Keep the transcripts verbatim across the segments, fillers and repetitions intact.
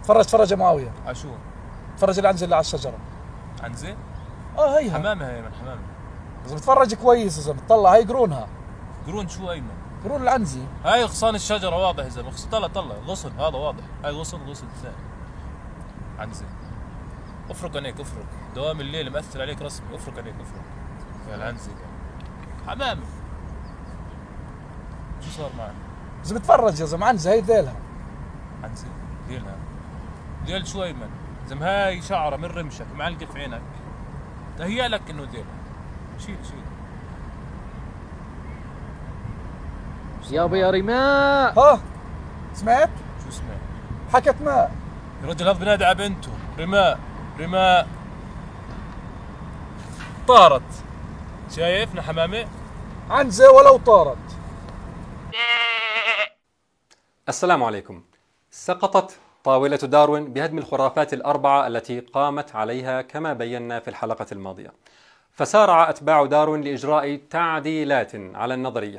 تفرج تفرج يا معاوية. عشو؟ تفرج العنزة اللي على الشجرة. عنزة؟ اه هيها حمامة هي من حمامة. إذا بتفرج كويس، إذا بتطلع هاي قرونها. قرون شو أيمن؟ قرون العنزة. هاي غصان الشجرة واضح يا زلمة، طلع طلع غصن هذا واضح، هاي غصن غصن ثاني. عنزة. افرك عينيك افرك، دوام الليل مأثر عليك رسمي، افرك عينيك افرك. يا العنزة حمامة. شو صار معك؟ إذا بتفرج يا زلمة عنزة هي ذيلها. عنزة؟ ذيلها؟ ذيل شو أيمن؟ زلمة هاي شعرة من رمشك معلقة في عينك. تهيأ لك إنه ذيلها. شيل شيل. يابا يا رماء. ها سمعت؟ شو سمعت؟ حكت ماء. يا رجل هذا بنادي على بنته، رماء رماء. طارت. شايفنا حمامة؟ عنزة ولو طارت. السلام عليكم. سقطت طاولة داروين بهدم الخرافات الأربعة التي قامت عليها كما بينا في الحلقة الماضية. فسارع أتباع داروين لإجراء تعديلات على النظرية.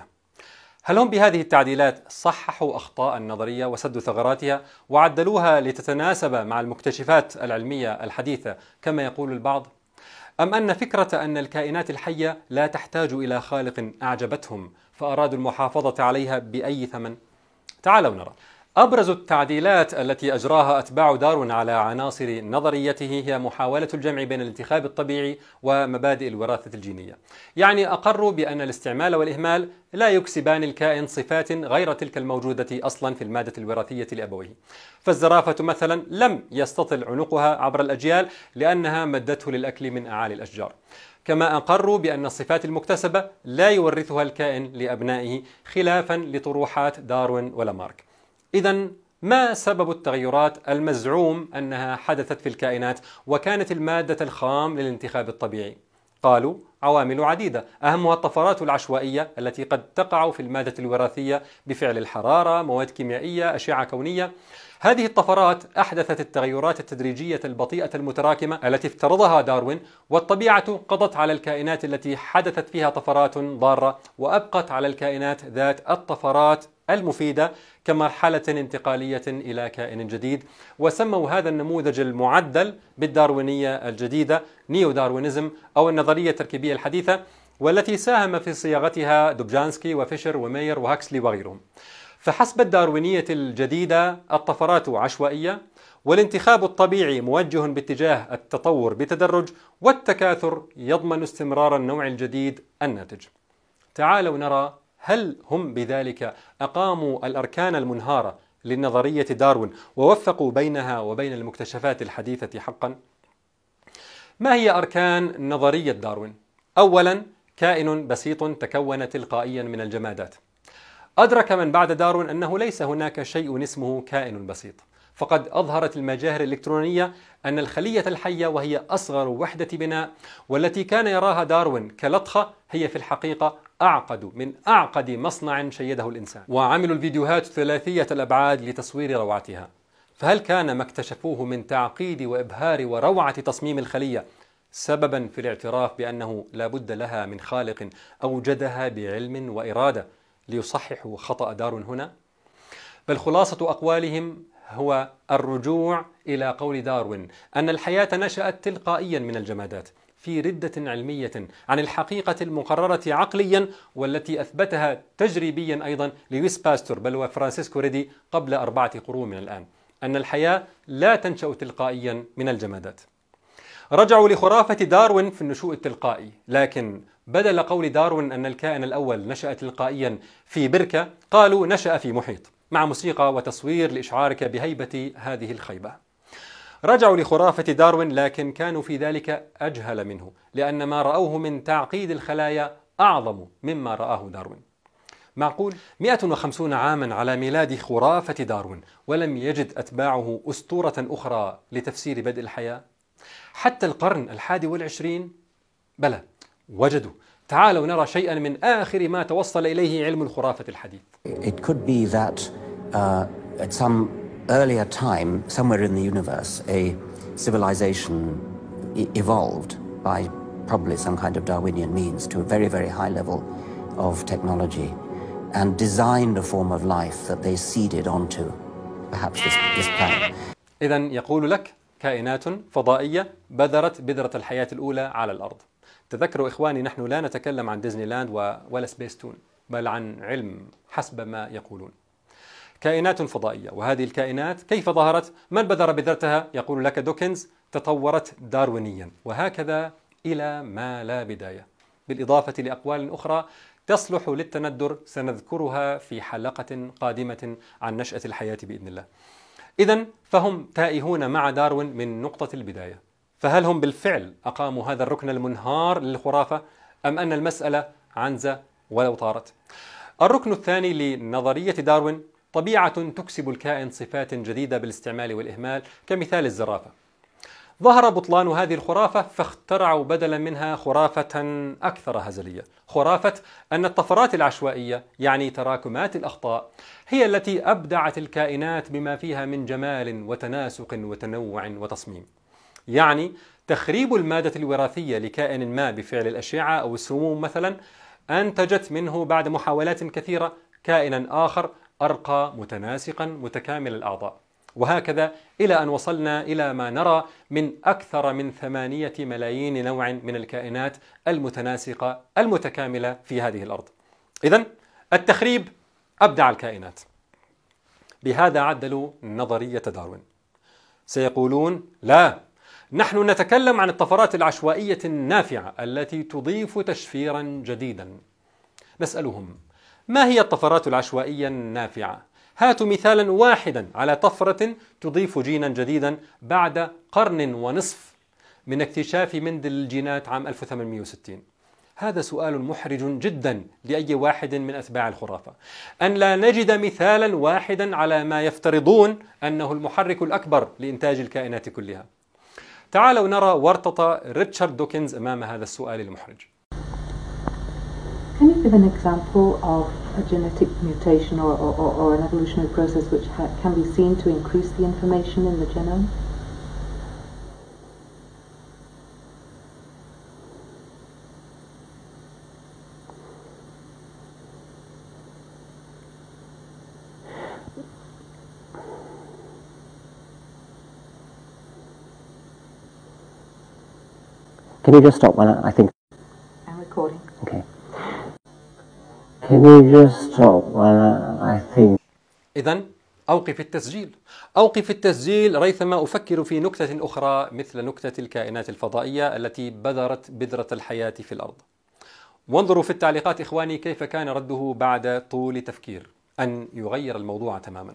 هل هم بهذه التعديلات صححوا أخطاء النظرية وسدوا ثغراتها وعدلوها لتتناسب مع المكتشفات العلمية الحديثة كما يقول البعض؟ أم أن فكرة أن الكائنات الحية لا تحتاج إلى خالق أعجبتهم فأرادوا المحافظة عليها بأي ثمن؟ تعالوا نرى. أبرز التعديلات التي أجراها أتباع داروين على عناصر نظريته هي محاولة الجمع بين الانتخاب الطبيعي ومبادئ الوراثة الجينية. يعني أقروا بأن الاستعمال والإهمال لا يكسبان الكائن صفات غير تلك الموجودة أصلا في المادة الوراثية لأبويه. فالزرافة مثلا لم يستطل عنقها عبر الأجيال لأنها مدته للأكل من أعالي الأشجار. كما أقروا بأن الصفات المكتسبة لا يورثها الكائن لأبنائه خلافا لطروحات داروين ولامارك. إذن ما سبب التغيرات المزعوم أنها حدثت في الكائنات وكانت المادة الخام للانتخاب الطبيعي؟ قالوا عوامل عديدة، أهمها الطفرات العشوائية التي قد تقع في المادة الوراثية بفعل الحرارة، مواد كيميائية، أشعة كونية. هذه الطفرات أحدثت التغيرات التدريجية البطيئة المتراكمة التي افترضها داروين، والطبيعة قضت على الكائنات التي حدثت فيها طفرات ضارة وأبقت على الكائنات ذات الطفرات المفيدة كمرحلة انتقالية إلى كائن جديد. وسموا هذا النموذج المعدل بالداروينية الجديدة نيو داروينيزم أو النظرية التركيبية الحديثة، والتي ساهم في صياغتها دوبجانسكي وفيشر ومير وهاكسلي وغيرهم. فحسب الداروينية الجديدة الطفرات عشوائية، والانتخاب الطبيعي موجه باتجاه التطور بتدرج، والتكاثر يضمن استمرار النوع الجديد الناتج. تعالوا نرى هل هم بذلك أقاموا الأركان المنهارة للنظرية داروين ووفقوا بينها وبين المكتشفات الحديثة حقا؟ ما هي أركان نظرية داروين؟ أولا، كائن بسيط تكون تلقائيا من الجمادات. أدرك من بعد داروين أنه ليس هناك شيء اسمه كائن بسيط، فقد أظهرت المجاهر الإلكترونية أن الخلية الحية وهي أصغر وحدة بناء والتي كان يراها داروين كلطخة هي في الحقيقة أعقد من أعقد مصنع شيده الإنسان. وعملوا الفيديوهات ثلاثية الأبعاد لتصوير روعتها. فهل كان ما اكتشفوه من تعقيد وإبهار وروعة تصميم الخلية سببا في الاعتراف بأنه لا بد لها من خالق أوجدها بعلم وإرادة ليصححوا خطأ داروين هنا؟ بل خلاصة أقوالهم هو الرجوع إلى قول داروين أن الحياة نشأت تلقائيا من الجمادات في ردة علمية عن الحقيقة المقررة عقليا والتي أثبتها تجريبيا أيضا لويس باستور بل وفرانسيسكو ريدي قبل أربعة قرون من الآن، أن الحياة لا تنشأ تلقائيا من الجمادات. رجعوا لخرافة داروين في النشوء التلقائي، لكن بدل قول داروين أن الكائن الأول نشأ تلقائيا في بركة قالوا نشأ في محيط، مع موسيقى وتصوير لإشعارك بهيبة هذه الخيبة. رجعوا لخرافة داروين لكن كانوا في ذلك أجهل منه، لأن ما رأوه من تعقيد الخلايا أعظم مما رآه داروين. معقول مئة وخمسين عاما على ميلاد خرافة داروين ولم يجد أتباعه أسطورة أخرى لتفسير بدء الحياة؟ حتى القرن الحادي والعشرين بلى وجدوا. تعالوا نرى شيئا من آخر ما توصل إليه علم الخرافة الحديث. It could be that uh, at some earlier time, somewhere in the universe, a civilization e evolved by probably some kind of Darwinian means to a very, very high level of technology and designed a form of life that they seeded onto, perhaps this, this planet. إذن يقول لك كائنات فضائية بذرت بذرة الحياة الأولى على الأرض. تذكروا إخواني، نحن لا نتكلم عن ديزني لاند ولا سبيستون، بل عن علم حسب ما يقولون. كائنات فضائية، وهذه الكائنات كيف ظهرت؟ من بذر بذرتها؟ يقول لك دوكنز تطورت داروينيا، وهكذا إلى ما لا بداية، بالإضافة لأقوال أخرى تصلح للتندر سنذكرها في حلقة قادمة عن نشأة الحياة بإذن الله. إذن فهم تائهون مع داروين من نقطة البداية. فهل هم بالفعل أقاموا هذا الركن المنهار للخرافة، أم أن المسألة عنزة ولو طارت؟ الركن الثاني لنظرية داروين: طبيعة تكسب الكائن صفات جديدة بالاستعمال والإهمال، كمثال الزرافة. ظهر بطلان هذه الخرافة فاخترعوا بدلا منها خرافة أكثر هزلية، خرافة أن الطفرات العشوائية، يعني تراكمات الأخطاء، هي التي أبدعت الكائنات بما فيها من جمال وتناسق وتنوع وتصميم. يعني تخريب المادة الوراثية لكائن ما بفعل الأشعة أو السموم مثلا أنتجت منه بعد محاولات كثيرة كائنا آخر أرقى متناسقا متكامل الأعضاء، وهكذا إلى أن وصلنا إلى ما نرى من أكثر من ثمانية ملايين نوع من الكائنات المتناسقة المتكاملة في هذه الأرض. إذن التخريب أبدع الكائنات. بهذا عدلوا نظرية داروين. سيقولون: لا، نحن نتكلم عن الطفرات العشوائية النافعة التي تضيف تشفيرا جديدا. نسألهم: ما هي الطفرات العشوائية النافعة؟ هاتوا مثالا واحدا على طفرة تضيف جينا جديدا بعد قرن ونصف من اكتشاف مندل الجينات عام ألف وثمانمئة وستين. هذا سؤال محرج جدا لأي واحد من أتباع الخرافة، أن لا نجد مثالا واحدا على ما يفترضون أنه المحرك الأكبر لإنتاج الكائنات كلها. تعالوا نرى ورطة ريتشارد دوكنز أمام هذا السؤال المحرج. Can you give an example of a genetic mutation or, or, or an evolutionary process which ha can be seen to increase the information in the genome? Can you just stop when I, I think... I'm recording. Okay. Can you just stop when I, I think... إذن أوقف التسجيل. أوقف التسجيل ريثما أفكر في نكتة أخرى مثل نكتة الكائنات الفضائية التي بذرت بذرة الحياة في الأرض. وانظروا في التعليقات إخواني كيف كان رده بعد طول تفكير، أن يغير الموضوع تماما.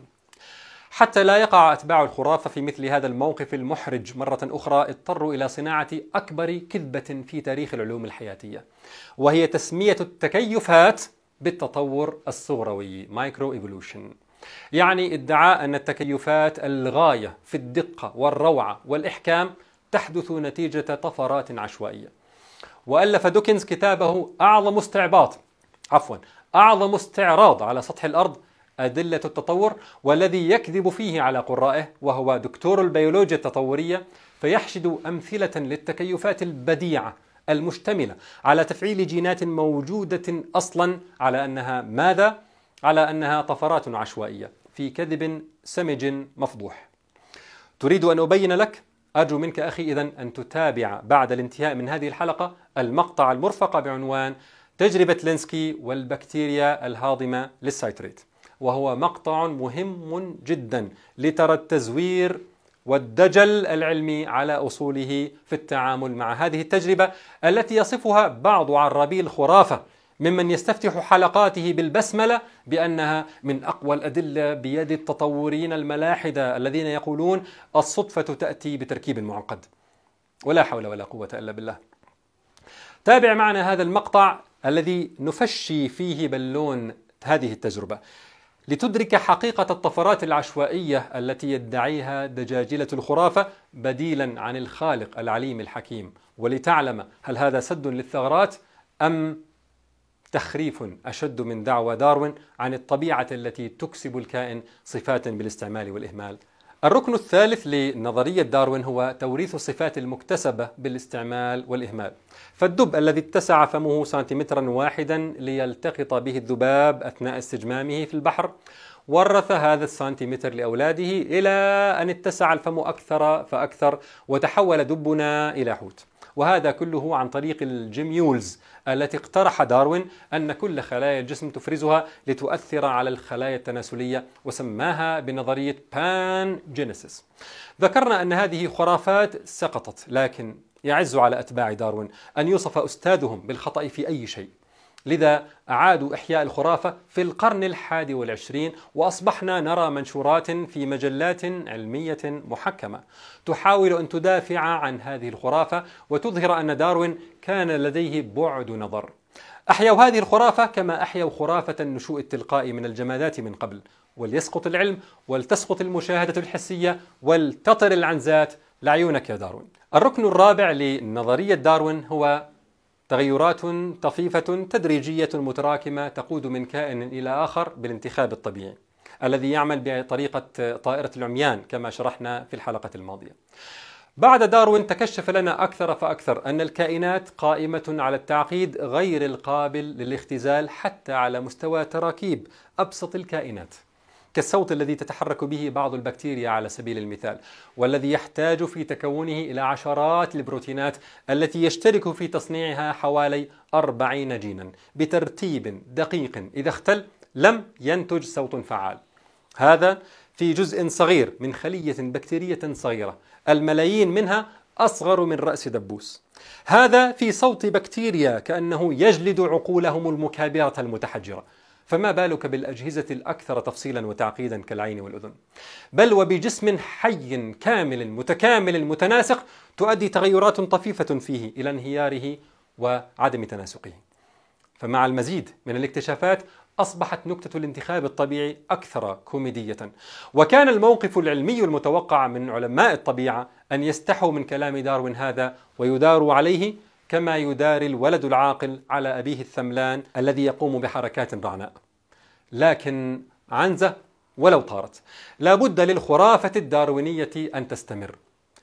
حتى لا يقع أتباع الخرافة في مثل هذا الموقف المحرج مرة أخرى، اضطروا إلى صناعة أكبر كذبة في تاريخ العلوم الحياتية، وهي تسمية التكيفات بالتطور الصغروي مايكرو إيفولوشن. يعني ادعاء أن التكيفات الغاية في الدقة والروعة والإحكام تحدث نتيجة طفرات عشوائية. وألف دوكنز كتابه أعظم استعباط عفوا أعظم استعراض على سطح الأرض، أدلة التطور، والذي يكذب فيه على قرائه وهو دكتور البيولوجيا التطورية، فيحشد أمثلة للتكيفات البديعة المشتملة على تفعيل جينات موجودة أصلا على أنها ماذا؟ على أنها طفرات عشوائية، في كذب سمج مفضوح. تريد أن أبين لك؟ أرجو منك أخي إذن أن تتابع بعد الانتهاء من هذه الحلقة المقطع المرفق بعنوان تجربة لينسكي والبكتيريا الهاضمة للسيتريت، وهو مقطع مهم جدا لترى التزوير والدجل العلمي على أصوله في التعامل مع هذه التجربة التي يصفها بعض عرابي الخرافة ممن يستفتح حلقاته بالبسملة بأنها من أقوى الأدلة بيد التطورين الملاحدة الذين يقولون الصدفة تأتي بتركيب معقد. ولا حول ولا قوة إلا بالله. تابع معنا هذا المقطع الذي نفشي فيه بالون هذه التجربة لتدرك حقيقة الطفرات العشوائية التي يدعيها دجاجلة الخرافة بديلا عن الخالق العليم الحكيم، ولتعلم هل هذا سد للثغرات أم تخريف أشد من دعوى داروين عن الطبيعة التي تكسب الكائن صفات بالاستعمال والإهمال. الركن الثالث لنظرية داروين هو توريث الصفات المكتسبة بالاستعمال والإهمال. فالدب الذي اتسع فمه سنتيمترا واحدا ليلتقط به الذباب أثناء استجمامه في البحر، ورث هذا السنتيمتر لأولاده إلى أن اتسع الفم أكثر فأكثر وتحول دبنا إلى حوت. وهذا كله عن طريق الجيميولز التي اقترح داروين أن كل خلايا الجسم تفرزها لتؤثر على الخلايا التناسلية، وسماها بنظرية بان جينيسيس. ذكرنا أن هذه خرافات سقطت، لكن يعز على أتباع داروين أن يوصف أستاذهم بالخطأ في أي شيء، لذا أعادوا إحياء الخرافة في القرن الحادي والعشرين، وأصبحنا نرى منشورات في مجلات علمية محكمة تحاول أن تدافع عن هذه الخرافة وتظهر أن داروين كان لديه بعد نظر. أحيوا هذه الخرافة كما أحيوا خرافة النشوء التلقائي من الجمادات من قبل. وليسقط العلم ولتسقط المشاهدة الحسية ولتطر العنزات لعيونك يا داروين. الركن الرابع لنظرية داروين هو تغيرات طفيفة تدريجية متراكمة تقود من كائن إلى آخر بالانتخاب الطبيعي الذي يعمل بطريقة طائرة العميان كما شرحنا في الحلقة الماضية. بعد داروين تكشف لنا أكثر فأكثر أن الكائنات قائمة على التعقيد غير القابل للاختزال حتى على مستوى تراكيب أبسط الكائنات، كالصوت الذي تتحرك به بعض البكتيريا على سبيل المثال، والذي يحتاج في تكونه إلى عشرات البروتينات التي يشترك في تصنيعها حوالي أربعين جينا بترتيب دقيق، إذا اختل لم ينتج صوت فعال. هذا في جزء صغير من خلية بكتيرية صغيرة الملايين منها أصغر من رأس دبوس. هذا في صوت بكتيريا كأنه يجلد عقولهم المكابرة المتحجرة، فما بالك بالأجهزة الأكثر تفصيلا وتعقيدا كالعين والأذن، بل وبجسم حي كامل متكامل متناسق تؤدي تغيرات طفيفة فيه إلى انهياره وعدم تناسقه. فمع المزيد من الاكتشافات أصبحت نكتة الانتخاب الطبيعي أكثر كوميدية، وكان الموقف العلمي المتوقع من علماء الطبيعة أن يستحوا من كلام داروين هذا ويداروا عليه كما يداري الولد العاقل على أبيه الثملان الذي يقوم بحركات رعناء. لكن عنزة ولو طارت، لا بد للخرافة الداروينية أن تستمر،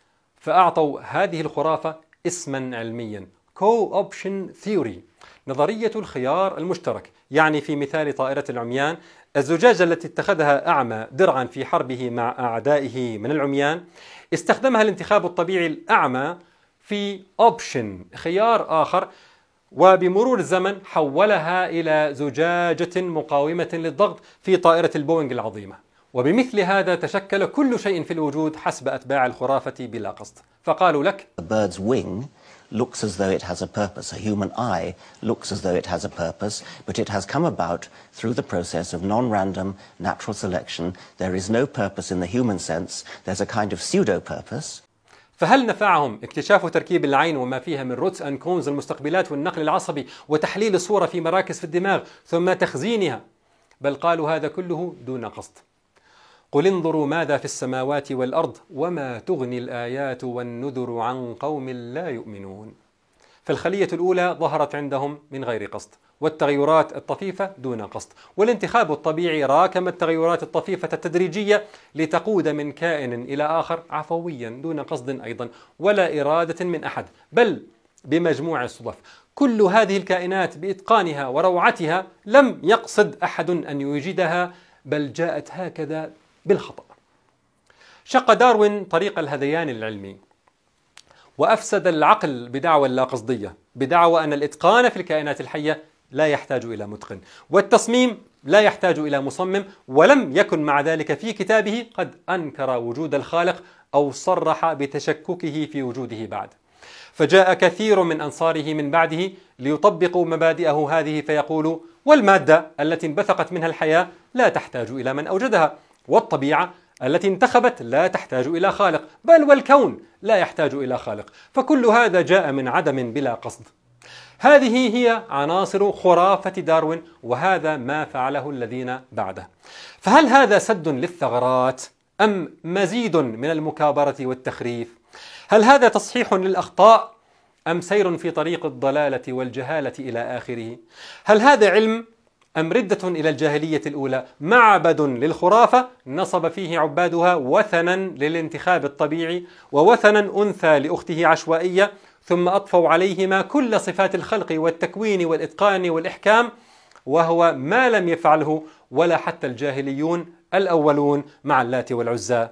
فأعطوا هذه الخرافة اسما علميا Co-option Theory، نظرية الخيار المشترك. يعني في مثال طائرة العميان، الزجاجة التي اتخذها أعمى درعا في حربه مع أعدائه من العميان استخدمها الانتخاب الطبيعي الأعمى في اوبشن خيار آخر، وبمرور الزمن حولها إلى زجاجة مقاومة للضغط في طائرة البوينغ العظيمة. وبمثل هذا تشكل كل شيء في الوجود حسب أتباع الخرافة بلا قصد. فقالوا لك A bird's wing looks as though it has a purpose. A human eye looks as though it has a purpose, but it has come about through the process of non-random natural selection. There is no purpose in the human sense. There's a kind of pseudo-purpose. فهل نفعهم اكتشاف تركيب العين وما فيها من روتس أند كونز المستقبلات والنقل العصبي وتحليل الصورة في مراكز في الدماغ ثم تخزينها؟ بل قالوا هذا كله دون قصد. قل انظروا ماذا في السماوات والأرض وما تغني الآيات والنذر عن قوم لا يؤمنون. فالخلية الأولى ظهرت عندهم من غير قصد، والتغيرات الطفيفة دون قصد، والانتخاب الطبيعي راكم التغيرات الطفيفة التدريجية لتقود من كائن إلى آخر عفويا دون قصد أيضا ولا إرادة من أحد، بل بمجموع الصدف. كل هذه الكائنات بإتقانها وروعتها لم يقصد أحد أن يوجدها، بل جاءت هكذا بالخطأ. شق داروين طريق الهذيان العلمي وأفسد العقل بدعوى اللاقصدية، بدعوى أن الإتقان في الكائنات الحية لا يحتاج إلى متقن، والتصميم لا يحتاج إلى مصمم، ولم يكن مع ذلك في كتابه قد أنكر وجود الخالق أو صرح بتشككه في وجوده بعد. فجاء كثير من أنصاره من بعده ليطبقوا مبادئه هذه فيقولوا: والمادة التي انبثقت منها الحياة لا تحتاج إلى من أوجدها، والطبيعة التي انتخبت لا تحتاج إلى خالق، بل والكون لا يحتاج إلى خالق، فكل هذا جاء من عدم بلا قصد. هذه هي عناصر خرافة داروين، وهذا ما فعله الذين بعده. فهل هذا سد للثغرات أم مزيد من المكابرة والتخريف؟ هل هذا تصحيح للأخطاء أم سير في طريق الضلالة والجهالة إلى آخره؟ هل هذا علم أم ردة إلى الجاهلية الأولى معبد للخرافة نصب فيه عبادها وثنا للانتخاب الطبيعي ووثنا أنثى لأخته عشوائية، ثم أضفوا عليهما كل صفات الخلق والتكوين والإتقان والإحكام، وهو ما لم يفعله ولا حتى الجاهليون الأولون مع اللات والعزى.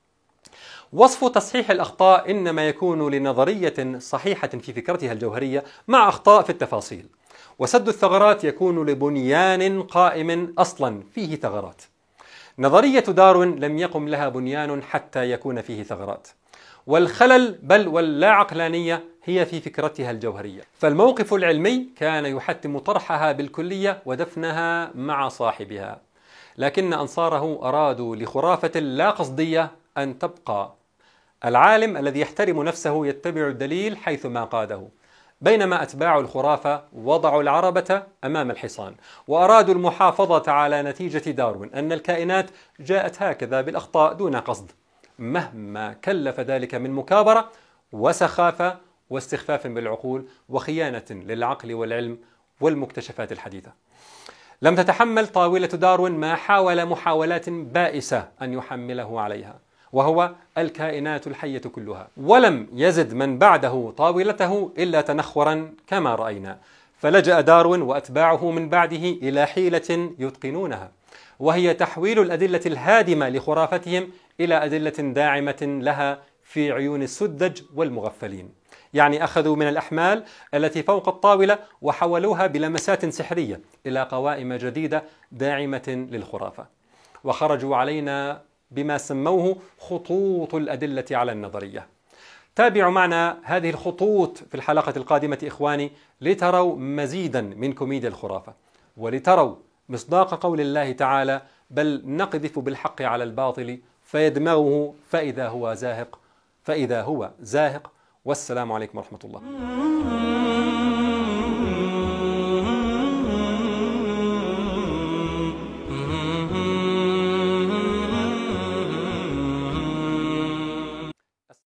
وصف تصحيح الأخطاء إنما يكون لنظرية صحيحة في فكرتها الجوهرية مع أخطاء في التفاصيل، وسد الثغرات يكون لبنيان قائم أصلا فيه ثغرات. نظرية داروين لم يقم لها بنيان حتى يكون فيه ثغرات، والخلل بل واللا عقلانية هي في فكرتها الجوهرية. فالموقف العلمي كان يحتم طرحها بالكلية ودفنها مع صاحبها، لكن أنصاره أرادوا لخرافة لا قصدية أن تبقى. العالم الذي يحترم نفسه يتبع الدليل حيثما قاده، بينما أتباع الخرافة وضعوا العربة أمام الحصان وأرادوا المحافظة على نتيجة داروين أن الكائنات جاءت هكذا بالأخطاء دون قصد، مهما كلف ذلك من مكابرة وسخافة واستخفاف بالعقول وخيانة للعقل والعلم والمكتشفات الحديثة. لم تتحمل طاولة داروين ما حاول محاولات بائسة أن يحمله عليها، وهو الكائنات الحية كلها، ولم يزد من بعده طاولته إلا تنخورا كما رأينا. فلجأ داروين وأتباعه من بعده إلى حيلة يتقنونها، وهي تحويل الأدلة الهادمة لخرافتهم إلى أدلة داعمة لها في عيون السذج والمغفلين. يعني أخذوا من الأحمال التي فوق الطاولة وحولوها بلمسات سحرية إلى قوائم جديدة داعمة للخرافة، وخرجوا علينا بما سموه خطوط الأدلة على النظرية. تابعوا معنا هذه الخطوط في الحلقة القادمة إخواني لتروا مزيدا من كوميديا الخرافة، ولتروا مصداق قول الله تعالى: بل نقذف بالحق على الباطل فيدمغه فإذا هو زاهق فإذا هو زاهق. والسلام عليكم ورحمة الله.